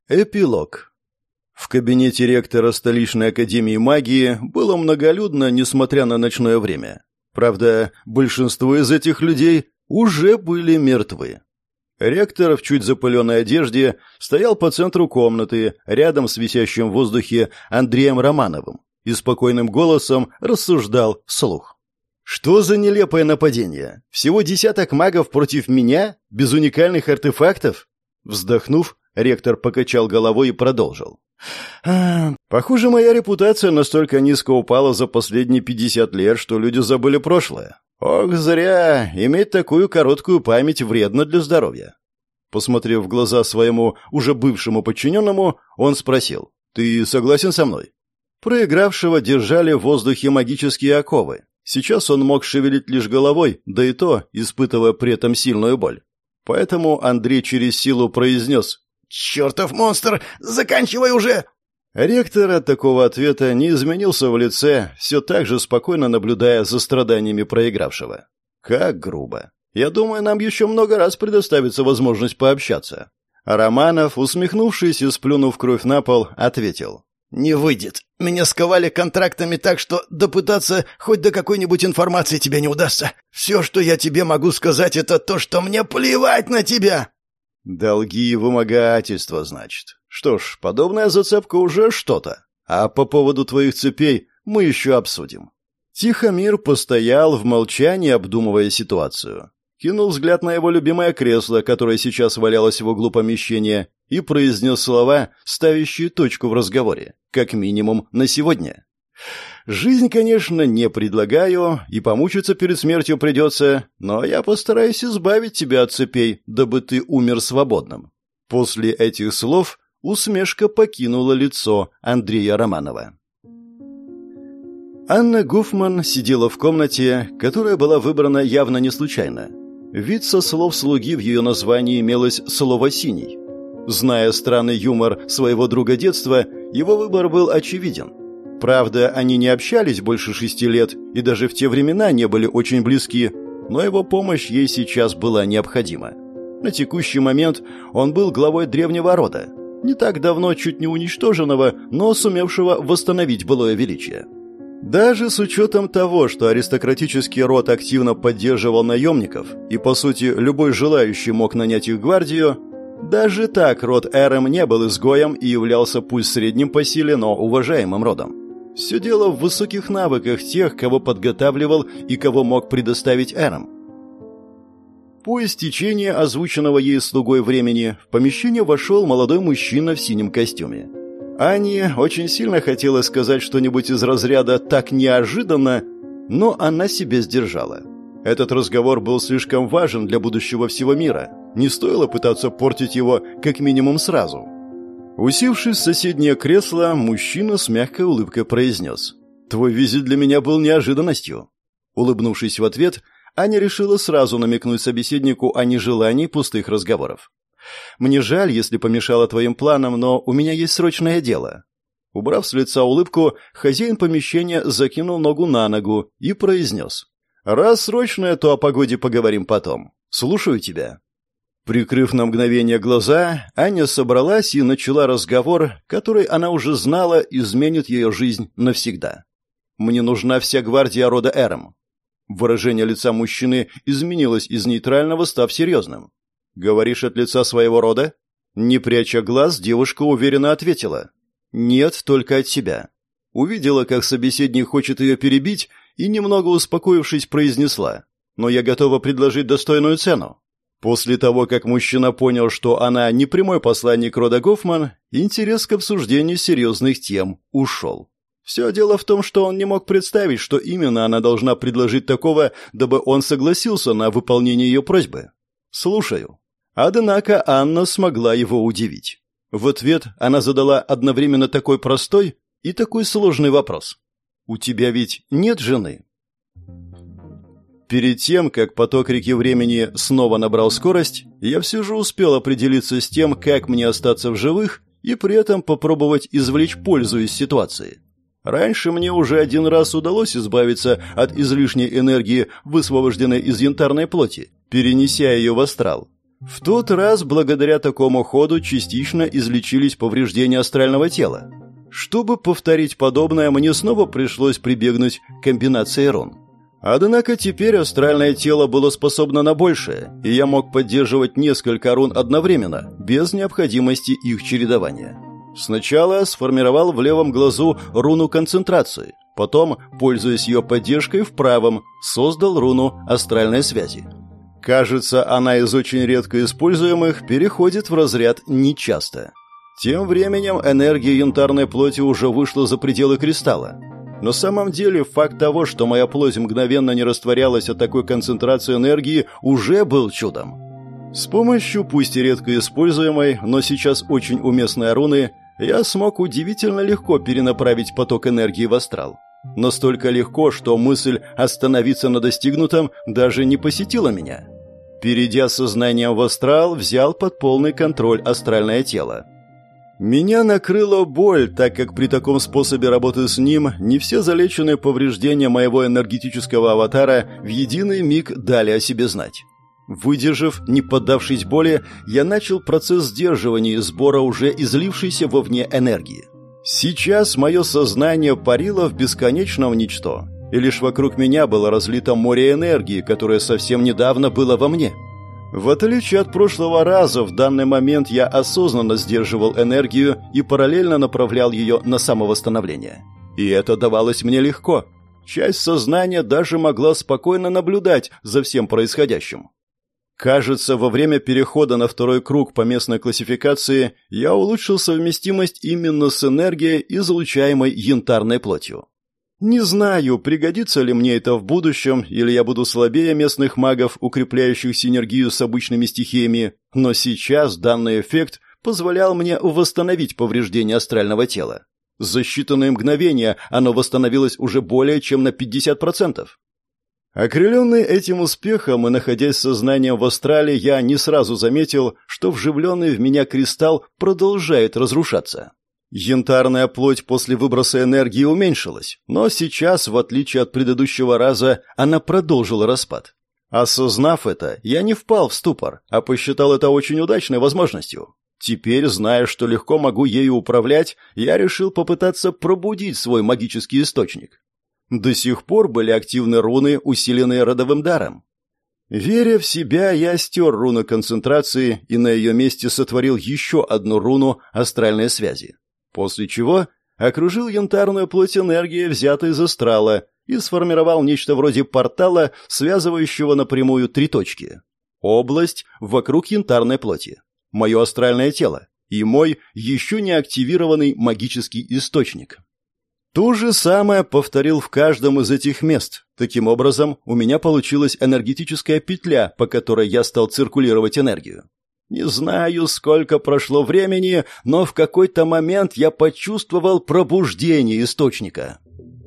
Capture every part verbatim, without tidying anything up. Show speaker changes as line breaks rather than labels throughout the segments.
Эпилог. В кабинете ректора столичной академии магии было многолюдно, несмотря на ночное время. Правда, большинство из этих людей уже были мертвы. Ректор в чуть запыленной одежде стоял по центру комнаты, рядом с висящим в воздухе Андреем Романовым, и спокойным голосом рассуждал вслух. «Что за нелепое нападение? Всего десяток магов против меня? Без уникальных артефактов?» Вздохнув, ректор покачал головой и продолжил. «А, похоже, моя репутация настолько низко упала за последние пятьдесят лет, что люди забыли прошлое. Ох, зря. Иметь такую короткую память вредно для здоровья». Посмотрев в глаза своему уже бывшему подчиненному, он спросил: «Ты согласен со мной?» Проигравшего держали в воздухе магические оковы. Сейчас он мог шевелить лишь головой, да и то, испытывая при этом сильную боль. Поэтому Андрей через силу произнес: «Чертов монстр! Заканчивай уже!» Ректор от такого ответа не изменился в лице, все так же спокойно наблюдая за страданиями проигравшего. Как грубо. Я думаю, нам еще много раз предоставится возможность пообщаться. А Романов, усмехнувшись и сплюнув кровь на пол, ответил: «Не выйдет. Меня сковали контрактами так, что допытаться хоть до какой-нибудь информации тебе не удастся. Все, что я тебе могу сказать, это то, что мне плевать на тебя!» «Долги и вымогательства, значит. Что ж, подобная зацепка уже что-то. А по поводу твоих цепей мы еще обсудим». Тихомир постоял в молчании, обдумывая ситуацию. Кинул взгляд на его любимое кресло, которое сейчас валялось в углу помещения, и произнес слова, ставящие точку в разговоре, как минимум на сегодня. «Жизнь, конечно, не предлагаю, и помучиться перед смертью придется, но я постараюсь избавить тебя от цепей, дабы ты умер свободным». После этих слов усмешка покинула лицо Андрея Романова. Анна Гуфман сидела в комнате, которая была выбрана явно не случайно. Вид со слов слуги в ее названии имелось слово «синий». Зная странный юмор своего друга детства, его выбор был очевиден. Правда, они не общались больше шести лет и даже в те времена не были очень близки, но его помощь ей сейчас была необходима. На текущий момент он был главой древнего рода, не так давно чуть не уничтоженного, но сумевшего восстановить былое величие. Даже с учетом того, что аристократический род активно поддерживал наемников, и, по сути, любой желающий мог нанять их гвардию, даже так род Эрэм не был изгоем и являлся пусть средним по силе, но уважаемым родом. Все дело в высоких навыках тех, кого подготавливал и кого мог предоставить Эрэм. По истечении озвученного ей слугой времени в помещение вошел молодой мужчина в синем костюме. Ане очень сильно хотела сказать что-нибудь из разряда «так неожиданно», но она себя сдержала. Этот разговор был слишком важен для будущего всего мира. Не стоило пытаться портить его как минимум сразу. Усевшись в соседнее кресло, мужчина с мягкой улыбкой произнес: «Твой визит для меня был неожиданностью». Улыбнувшись в ответ, Аня решила сразу намекнуть собеседнику о нежелании пустых разговоров. «Мне жаль, если помешала твоим планам, но у меня есть срочное дело». Убрав с лица улыбку, хозяин помещения закинул ногу на ногу и произнес: «Раз срочное, то о погоде поговорим потом. Слушаю тебя». Прикрыв на мгновение глаза, Аня собралась и начала разговор, который она уже знала изменит ее жизнь навсегда. «Мне нужна вся гвардия рода Эрэм». Выражение лица мужчины изменилось из нейтрального, став серьезным. «Говоришь от лица своего рода?» Не пряча глаз, девушка уверенно ответила: «Нет, только от себя». Увидела, как собеседник хочет ее перебить, и, немного успокоившись, произнесла: «Но я готова предложить достойную цену». После того, как мужчина понял, что она не прямой посланник рода Гофман, интерес к обсуждению серьезных тем ушел. Все дело в том, что он не мог представить, что именно она должна предложить такого, дабы он согласился на выполнение ее просьбы. «Слушаю». Однако Анна смогла его удивить. В ответ она задала одновременно такой простой и такой сложный вопрос: «У тебя ведь нет жены?» Перед тем, как поток реки времени снова набрал скорость, я все же успел определиться с тем, как мне остаться в живых и при этом попробовать извлечь пользу из ситуации. Раньше мне уже один раз удалось избавиться от излишней энергии, высвобожденной из янтарной плоти, перенеся ее в астрал. В тот раз, благодаря такому ходу, частично излечились повреждения астрального тела. Чтобы повторить подобное, мне снова пришлось прибегнуть к комбинации рун. Однако теперь астральное тело было способно на большее, и я мог поддерживать несколько рун одновременно, без необходимости их чередования. Сначала сформировал в левом глазу руну концентрации, потом, пользуясь ее поддержкой, в правом создал руну астральной связи. Кажется, она из очень редко используемых переходит в разряд нечасто. Тем временем энергия янтарной плоти уже вышла за пределы кристалла. На самом деле, факт того, что моя плоть мгновенно не растворялась от такой концентрации энергии, уже был чудом. С помощью, пусть и редко используемой, но сейчас очень уместной руны, я смог удивительно легко перенаправить поток энергии в астрал. Настолько легко, что мысль остановиться на достигнутом даже не посетила меня. Перейдя сознанием в астрал, взял под полный контроль астральное тело. Меня накрыла боль, так как при таком способе работы с ним не все залеченные повреждения моего энергетического аватара в единый миг дали о себе знать. Выдержав, не поддавшись боли, я начал процесс сдерживания и сбора уже излившейся вовне энергии. Сейчас мое сознание парило в бесконечном ничто, и лишь вокруг меня было разлито море энергии, которое совсем недавно было во мне. В отличие от прошлого раза, в данный момент я осознанно сдерживал энергию и параллельно направлял ее на самовосстановление. И это давалось мне легко. Часть сознания даже могла спокойно наблюдать за всем происходящим. Кажется, во время перехода на второй круг по местной классификации я улучшил совместимость именно с энергией, излучаемой янтарной плотью. Не знаю, пригодится ли мне это в будущем, или я буду слабее местных магов, укрепляющих синергию с обычными стихиями, но сейчас данный эффект позволял мне восстановить повреждения астрального тела. За считанные мгновения оно восстановилось уже более чем на пятьдесят процентов. Окрыленный этим успехом и находясь сознанием в астрале, я не сразу заметил, что вживленный в меня кристалл продолжает разрушаться. Янтарная плоть после выброса энергии уменьшилась, но сейчас, в отличие от предыдущего раза, она продолжила распад. Осознав это, я не впал в ступор, а посчитал это очень удачной возможностью. Теперь, зная, что легко могу ею управлять, я решил попытаться пробудить свой магический источник. До сих пор были активны руны, усиленные родовым даром. Веря в себя, я стер руну концентрации и на ее месте сотворил еще одну руну астральной связи. После чего окружил янтарную плоть энергии, взятой из астрала, и сформировал нечто вроде портала, связывающего напрямую три точки. Область вокруг янтарной плоти, мое астральное тело и мой еще не активированный магический источник. То же самое повторил в каждом из этих мест. Таким образом, у меня получилась энергетическая петля, по которой я стал циркулировать энергию. Не знаю, сколько прошло времени, но в какой-то момент я почувствовал пробуждение источника.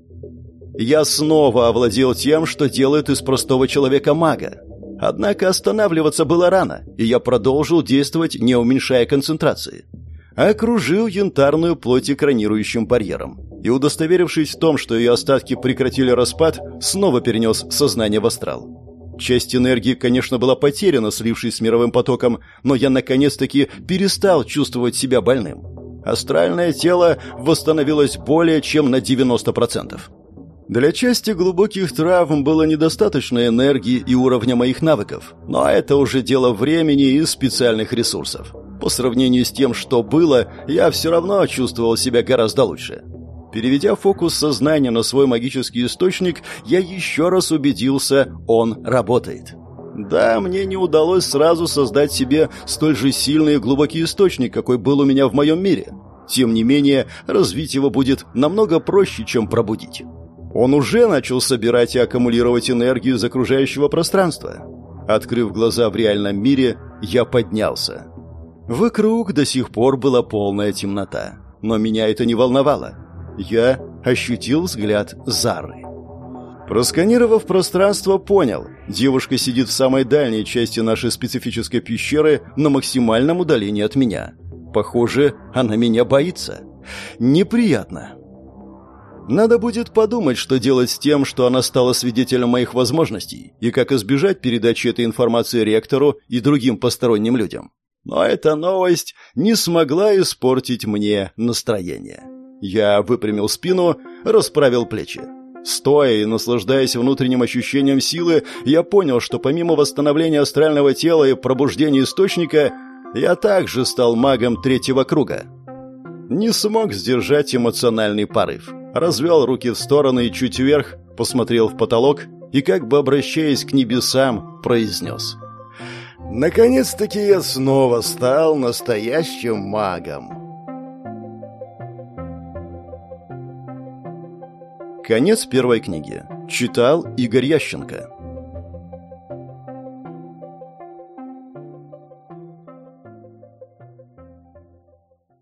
Я снова овладел тем, что делает из простого человека мага. Однако останавливаться было рано, и я продолжил действовать, не уменьшая концентрации. Окружил янтарную плоть экранирующим барьером. И, удостоверившись в том, что ее остатки прекратили распад, снова перенес сознание в астрал. Часть энергии, конечно, была потеряна, слившись с мировым потоком, но я наконец-таки перестал чувствовать себя больным. Астральное тело восстановилось более чем на девяносто процентов. Для части глубоких травм было недостаточно энергии и уровня моих навыков, но это уже дело времени и специальных ресурсов. По сравнению с тем, что было, я все равно чувствовал себя гораздо лучше. Переведя фокус сознания на свой магический источник, я еще раз убедился, он работает. Да, мне не удалось сразу создать себе столь же сильный и глубокий источник, какой был у меня в моем мире. Тем не менее, развить его будет намного проще, чем пробудить. Он уже начал собирать и аккумулировать энергию из окружающего пространства. Открыв глаза в реальном мире, я поднялся. Вокруг до сих пор была полная темнота, но меня это не волновало. Я ощутил взгляд Зары. Просканировав пространство, понял, девушка сидит в самой дальней части нашей специфической пещеры на максимальном удалении от меня. Похоже, она меня боится. Неприятно. Надо будет подумать, что делать с тем, что она стала свидетелем моих возможностей, и как избежать передачи этой информации ректору и другим посторонним людям. Но эта новость не смогла испортить мне настроение. Я выпрямил спину, расправил плечи. Стоя и наслаждаясь внутренним ощущением силы, я понял, что помимо восстановления астрального тела и пробуждения источника, я также стал магом третьего круга. Не смог сдержать эмоциональный порыв. Развел руки в стороны и чуть вверх, посмотрел в потолок и, как бы обращаясь к небесам, произнес: «Наконец-таки я снова стал настоящим магом». Конец первой книги. Читал Игорь Ященко.